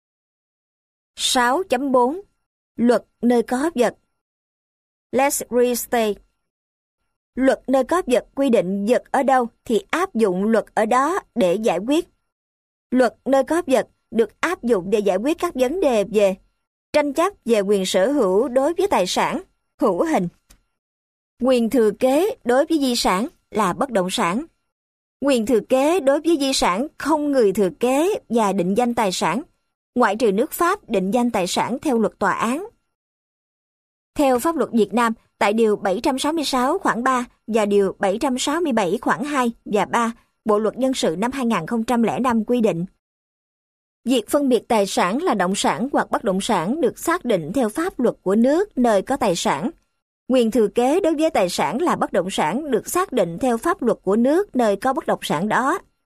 6.4 Luật nơi có vật Lex Restate. Luật nơi có vật quy định vật ở đâu thì áp dụng luật ở đó để giải quyết. Luật nơi có vật được áp dụng để giải quyết các vấn đề về tranh chấp về quyền sở hữu đối với tài sản, hữu hình. Quyền thừa kế đối với di sản là bất động sản. Quyền thừa kế đối với di sản không người thừa kế và định danh tài sản, ngoại trừ nước Pháp định danh tài sản theo luật tòa án. Theo pháp luật Việt Nam, tại Điều 766 khoản 3 và Điều 767 khoản 2 và 3, Bộ Luật Dân sự năm 2005 quy định. Việc phân biệt tài sản là động sản hoặc bất động sản được xác định theo pháp luật của nước nơi có tài sản. Quyền thừa kế đối với tài sản là bất động sản được xác định theo pháp luật của nước nơi có bất động sản đó.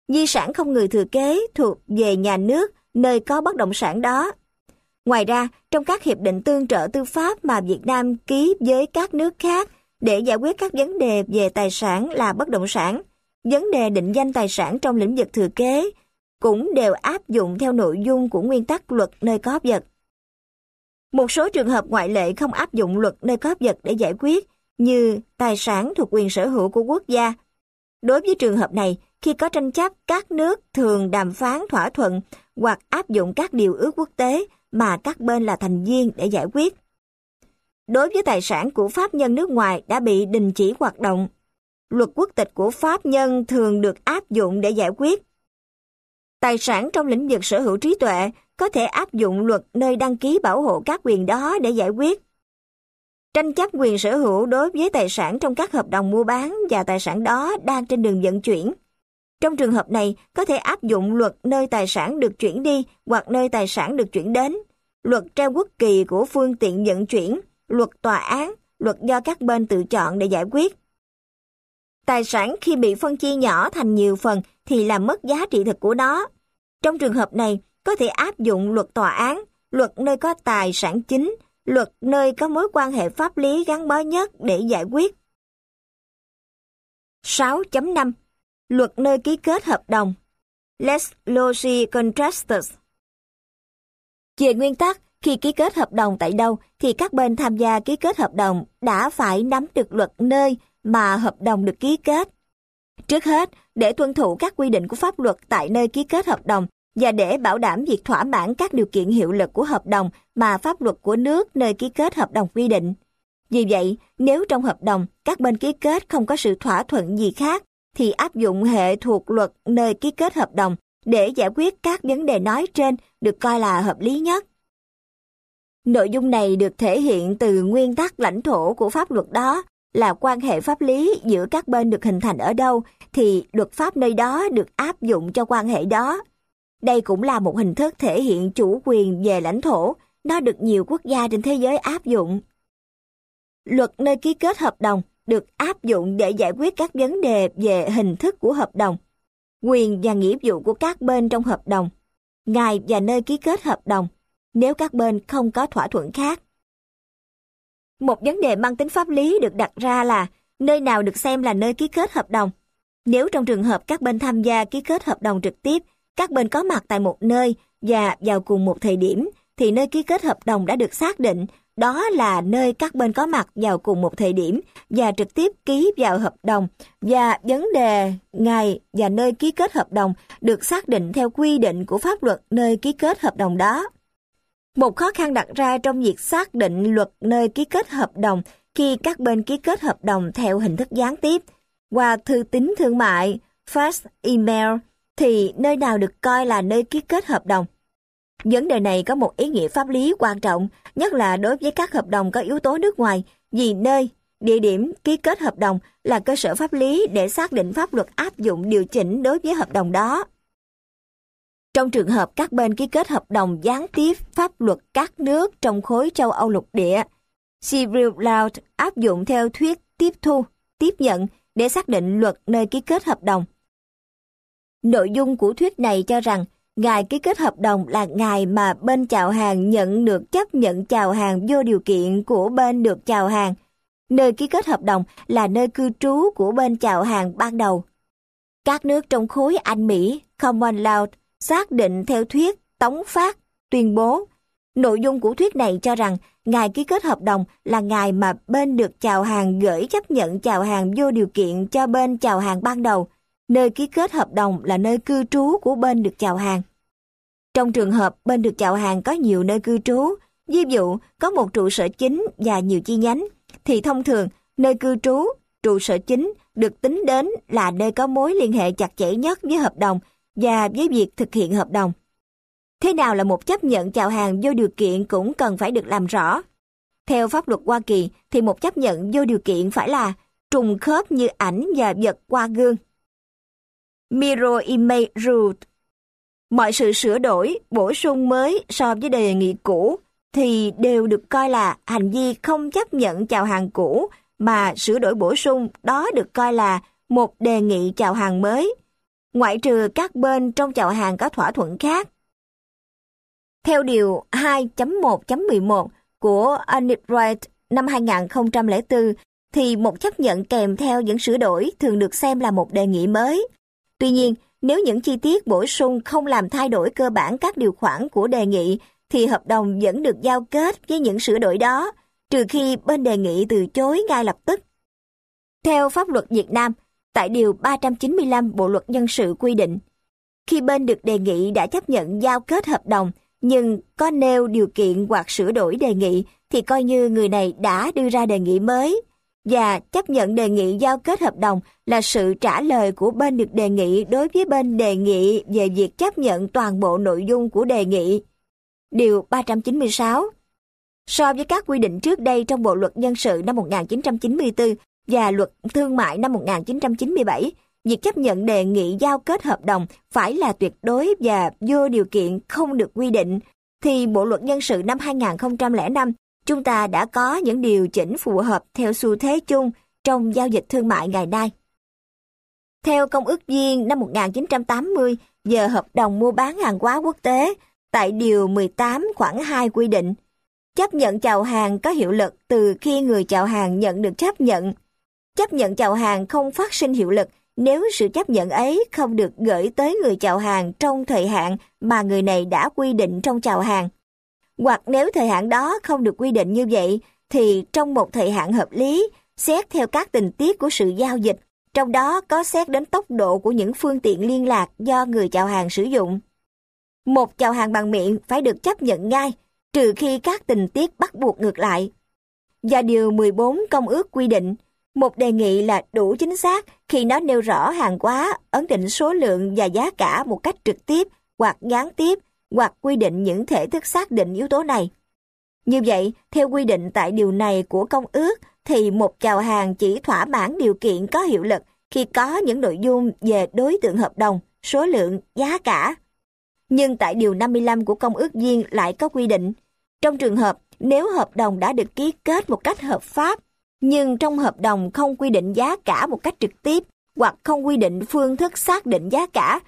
di sản không người thừa kế thuộc về nhà nước nơi có bất động sản đó. Ngoài ra, trong các hiệp định tương trợ tư pháp mà Việt Nam ký với các nước khác để giải quyết các vấn đề về tài sản là bất động sản, vấn đề định danh tài sản trong lĩnh vực thừa kế cũng đều áp dụng theo nội dung của nguyên tắc luật nơi có vật. Một số trường hợp ngoại lệ không áp dụng luật nơi có vật để giải quyết, như tài sản thuộc quyền sở hữu của quốc gia. Đối với trường hợp này, khi có tranh chấp, các nước thường đàm phán thỏa thuận hoặc áp dụng các điều ước quốc tế mà các bên là thành viên để giải quyết. Đối với tài sản của pháp nhân nước ngoài đã bị đình chỉ hoạt động, luật quốc tịch của pháp nhân thường được áp dụng để giải quyết. Tài sản trong lĩnh vực sở hữu trí tuệ có thể áp dụng luật nơi đăng ký bảo hộ các quyền đó để giải quyết. Tranh chấp quyền sở hữu đối với tài sản trong các hợp đồng mua bán và tài sản đó đang trên đường vận chuyển. Trong trường hợp này, có thể áp dụng luật nơi tài sản được chuyển đi hoặc nơi tài sản được chuyển đến, luật treo quốc kỳ của phương tiện vận chuyển, luật tòa án, luật do các bên tự chọn để giải quyết. Tài sản khi bị phân chia nhỏ thành nhiều phần thì làm mất giá trị thực của nó. Trong trường hợp này, có thể áp dụng luật tòa án, luật nơi có tài sản chính, luật nơi có mối quan hệ pháp lý gắn bó nhất để giải quyết. 6.5. Luật nơi ký kết hợp đồng. Lex loci contractus. Về nguyên tắc, khi ký kết hợp đồng tại đâu thì các bên tham gia ký kết hợp đồng đã phải nắm được luật nơi mà hợp đồng được ký kết. Trước hết, để tuân thủ các quy định của pháp luật tại nơi ký kết hợp đồng và để bảo đảm việc thỏa mãn các điều kiện hiệu lực của hợp đồng mà pháp luật của nước nơi ký kết hợp đồng quy định. Vì vậy, nếu trong hợp đồng các bên ký kết không có sự thỏa thuận gì khác, thì áp dụng hệ thuộc luật nơi ký kết hợp đồng để giải quyết các vấn đề nói trên được coi là hợp lý nhất. Nội dung này được thể hiện từ nguyên tắc lãnh thổ của pháp luật đó là quan hệ pháp lý giữa các bên được hình thành ở đâu thì luật pháp nơi đó được áp dụng cho quan hệ đó. Đây cũng là một hình thức thể hiện chủ quyền về lãnh thổ, nó được nhiều quốc gia trên thế giới áp dụng. Luật nơi ký kết hợp đồng được áp dụng để giải quyết các vấn đề về hình thức của hợp đồng, quyền và nghĩa vụ của các bên trong hợp đồng, ngày và nơi ký kết hợp đồng, nếu các bên không có thỏa thuận khác. Một vấn đề mang tính pháp lý được đặt ra là nơi nào được xem là nơi ký kết hợp đồng. Nếu trong trường hợp các bên tham gia ký kết hợp đồng trực tiếp, các bên có mặt tại một nơi và vào cùng một thời điểm, thì nơi ký kết hợp đồng đã được xác định, đó là nơi các bên có mặt vào cùng một thời điểm và trực tiếp ký vào hợp đồng, và vấn đề ngày và nơi ký kết hợp đồng được xác định theo quy định của pháp luật nơi ký kết hợp đồng đó. Một khó khăn đặt ra trong việc xác định luật nơi ký kết hợp đồng khi các bên ký kết hợp đồng theo hình thức gián tiếp, qua thư tín thương mại, fax, email, thì nơi nào được coi là nơi ký kết hợp đồng? Vấn đề này có một ý nghĩa pháp lý quan trọng, nhất là đối với các hợp đồng có yếu tố nước ngoài, vì nơi, địa điểm ký kết hợp đồng là cơ sở pháp lý để xác định pháp luật áp dụng điều chỉnh đối với hợp đồng đó. Trong trường hợp các bên ký kết hợp đồng gián tiếp pháp luật các nước trong khối châu Âu lục địa, civil law áp dụng theo thuyết tiếp thu, tiếp nhận để xác định luật nơi ký kết hợp đồng. Nội dung của thuyết này cho rằng ngày ký kết hợp đồng là ngày mà bên chào hàng nhận được chấp nhận chào hàng vô điều kiện của bên được chào hàng. Nơi ký kết hợp đồng là nơi cư trú của bên chào hàng ban đầu. Các nước trong khối Anh Mỹ, Common Law, xác định theo thuyết tống phát, tuyên bố. Nội dung của thuyết này cho rằng ngày ký kết hợp đồng là ngày mà bên được chào hàng gửi chấp nhận chào hàng vô điều kiện cho bên chào hàng ban đầu. Nơi ký kết hợp đồng là nơi cư trú của bên được chào hàng. Trong trường hợp bên được chào hàng có nhiều nơi cư trú, ví dụ có một trụ sở chính và nhiều chi nhánh, thì thông thường nơi cư trú, trụ sở chính được tính đến là nơi có mối liên hệ chặt chẽ nhất với hợp đồng và với việc thực hiện hợp đồng. Thế nào là một chấp nhận chào hàng vô điều kiện cũng cần phải được làm rõ. Theo pháp luật Hoa Kỳ thì một chấp nhận vô điều kiện phải là trùng khớp như ảnh và vật qua gương. Mirror Image Rule. Mọi sự sửa đổi, bổ sung mới so với đề nghị cũ thì đều được coi là hành vi không chấp nhận chào hàng cũ, mà sửa đổi bổ sung đó được coi là một đề nghị chào hàng mới. ngoại trừ các bên trong chào hàng có thỏa thuận khác. Theo Điều 2.1.11 của UNITRAD năm 2004, thì một chấp nhận kèm theo những sửa đổi thường được xem là một đề nghị mới. Tuy nhiên, nếu những chi tiết bổ sung không làm thay đổi cơ bản các điều khoản của đề nghị, thì hợp đồng vẫn được giao kết với những sửa đổi đó, trừ khi bên đề nghị từ chối ngay lập tức. Theo pháp luật Việt Nam, tại Điều 395 Bộ Luật Dân sự quy định, khi bên được đề nghị đã chấp nhận giao kết hợp đồng, nhưng có nêu điều kiện hoặc sửa đổi đề nghị, thì coi như người này đã đưa ra đề nghị mới, và chấp nhận đề nghị giao kết hợp đồng là sự trả lời của bên được đề nghị đối với bên đề nghị về việc chấp nhận toàn bộ nội dung của đề nghị. Điều 396. So với các quy định trước đây trong Bộ Luật Dân sự năm 1994 và Luật Thương mại năm 1997, việc chấp nhận đề nghị giao kết hợp đồng phải là tuyệt đối và vô điều kiện, không được quy định, thì Bộ Luật Dân sự năm 2005 chúng ta đã có những điều chỉnh phù hợp theo xu thế chung trong giao dịch thương mại ngày nay. Theo Công ước Viên năm 1980 về hợp đồng mua bán hàng hóa quốc tế, tại Điều 18 khoản 2 quy định, chấp nhận chào hàng có hiệu lực từ khi người chào hàng nhận được chấp nhận. Chấp nhận chào hàng không phát sinh hiệu lực nếu sự chấp nhận ấy không được gửi tới người chào hàng trong thời hạn mà người này đã quy định trong chào hàng. Hoặc nếu thời hạn đó không được quy định như vậy, thì trong một thời hạn hợp lý, xét theo các tình tiết của sự giao dịch, trong đó có xét đến tốc độ của những phương tiện liên lạc do người chào hàng sử dụng. Một chào hàng bằng miệng phải được chấp nhận ngay, trừ khi các tình tiết bắt buộc ngược lại. Và Điều 14 Công ước quy định, một đề nghị là đủ chính xác khi nó nêu rõ hàng hóa, ấn định số lượng và giá cả một cách trực tiếp hoặc gián tiếp, hoặc quy định những thể thức xác định yếu tố này. Như vậy, theo quy định tại điều này của Công ước, thì một chào hàng chỉ thỏa mãn điều kiện có hiệu lực khi có những nội dung về đối tượng hợp đồng, số lượng, giá cả. Nhưng tại Điều 55 của Công ước Viên lại có quy định, trong trường hợp nếu hợp đồng đã được ký kết một cách hợp pháp, nhưng trong hợp đồng không quy định giá cả một cách trực tiếp, hoặc không quy định phương thức xác định giá cả,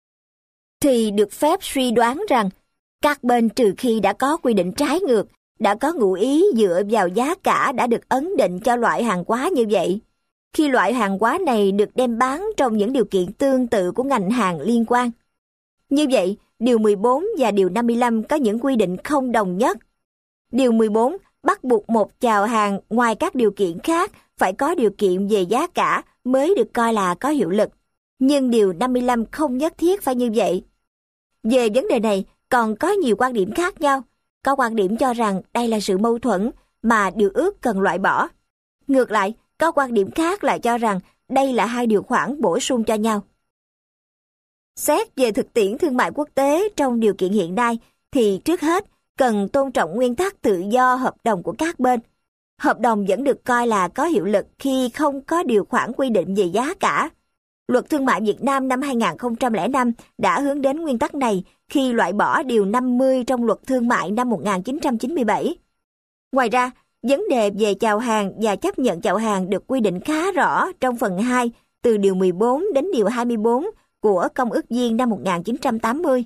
thì được phép suy đoán rằng các bên, trừ khi đã có quy định trái ngược, đã có ngụ ý dựa vào giá cả đã được ấn định cho loại hàng hóa như vậy, khi loại hàng hóa này được đem bán trong những điều kiện tương tự của ngành hàng liên quan. Như vậy, Điều 14 và Điều 55 có những quy định không đồng nhất. Điều 14 bắt buộc một chào hàng ngoài các điều kiện khác phải có điều kiện về giá cả mới được coi là có hiệu lực. Nhưng Điều 55 không nhất thiết phải như vậy. Về vấn đề này, còn có nhiều quan điểm khác nhau. Có quan điểm cho rằng đây là sự mâu thuẫn mà điều ước cần loại bỏ. Ngược lại, có quan điểm khác lại cho rằng đây là hai điều khoản bổ sung cho nhau. Xét về thực tiễn thương mại quốc tế trong điều kiện hiện nay, thì trước hết cần tôn trọng nguyên tắc tự do hợp đồng của các bên. Hợp đồng vẫn được coi là có hiệu lực khi không có điều khoản quy định về giá cả. Luật Thương mại Việt Nam năm 2005 đã hướng đến nguyên tắc này khi loại bỏ Điều 50 trong Luật Thương mại năm 1997. Ngoài ra, vấn đề về chào hàng và chấp nhận chào hàng được quy định khá rõ trong phần 2 từ Điều 14 đến Điều 24 của Công ước Viên năm 1980.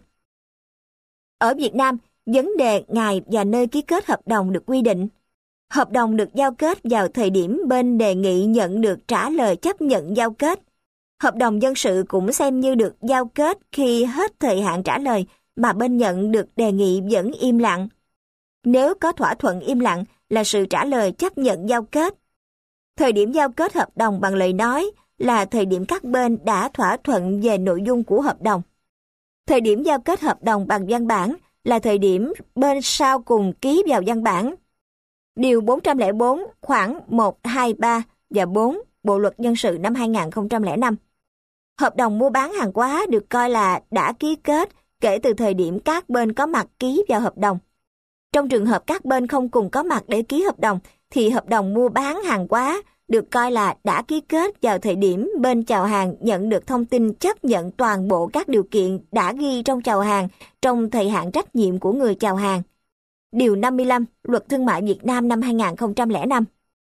Ở Việt Nam, vấn đề ngày và nơi ký kết hợp đồng được quy định. Hợp đồng được giao kết vào thời điểm bên đề nghị nhận được trả lời chấp nhận giao kết. Hợp đồng dân sự cũng xem như được giao kết khi hết thời hạn trả lời mà bên nhận được đề nghị vẫn im lặng. Nếu có thỏa thuận im lặng là sự trả lời chấp nhận giao kết. Thời điểm giao kết hợp đồng bằng lời nói là thời điểm các bên đã thỏa thuận về nội dung của hợp đồng. Thời điểm giao kết hợp đồng bằng văn bản là thời điểm bên sau cùng ký vào văn bản. Điều 404 khoản 1, 2, 3 và 4 Bộ Luật Dân sự năm 2005. Hợp đồng mua bán hàng hóa được coi là đã ký kết kể từ thời điểm các bên có mặt ký vào hợp đồng. Trong trường hợp các bên không cùng có mặt để ký hợp đồng, thì hợp đồng mua bán hàng hóa được coi là đã ký kết vào thời điểm bên chào hàng nhận được thông tin chấp nhận toàn bộ các điều kiện đã ghi trong chào hàng trong thời hạn trách nhiệm của người chào hàng. Điều 55 Luật Thương mại Việt Nam năm 2005.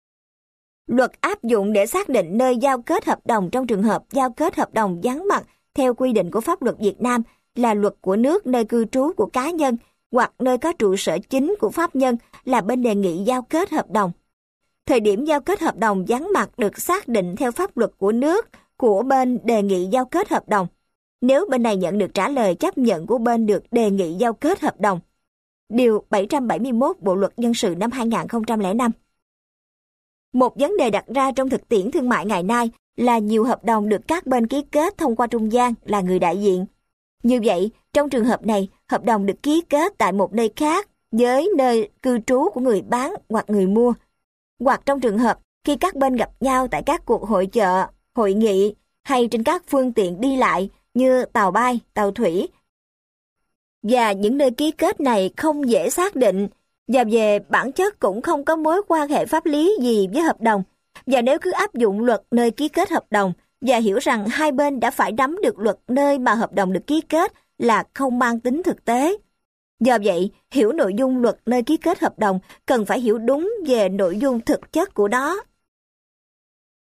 Luật áp dụng để xác định nơi giao kết hợp đồng trong trường hợp giao kết hợp đồng vắng mặt theo quy định của pháp luật Việt Nam là luật của nước nơi cư trú của cá nhân hoặc nơi có trụ sở chính của pháp nhân là bên đề nghị giao kết hợp đồng. Thời điểm giao kết hợp đồng vắng mặt được xác định theo pháp luật của nước của bên đề nghị giao kết hợp đồng. Nếu bên này nhận được trả lời chấp nhận của bên được đề nghị giao kết hợp đồng. Điều 771 Bộ luật dân sự năm 2005. Một vấn đề đặt ra trong thực tiễn thương mại ngày nay là nhiều hợp đồng được các bên ký kết thông qua trung gian là người đại diện. Như vậy, trong trường hợp này, hợp đồng được ký kết tại một nơi khác với nơi cư trú của người bán hoặc người mua. Hoặc trong trường hợp khi các bên gặp nhau tại các cuộc hội chợ, hội nghị hay trên các phương tiện đi lại như tàu bay, tàu thủy. Và những nơi ký kết này không dễ xác định và về bản chất cũng không có mối quan hệ pháp lý gì với hợp đồng. Và nếu cứ áp dụng luật nơi ký kết hợp đồng và hiểu rằng hai bên đã phải nắm được luật nơi mà hợp đồng được ký kết là không mang tính thực tế. Do vậy, hiểu nội dung luật nơi ký kết hợp đồng cần phải hiểu đúng về nội dung thực chất của nó.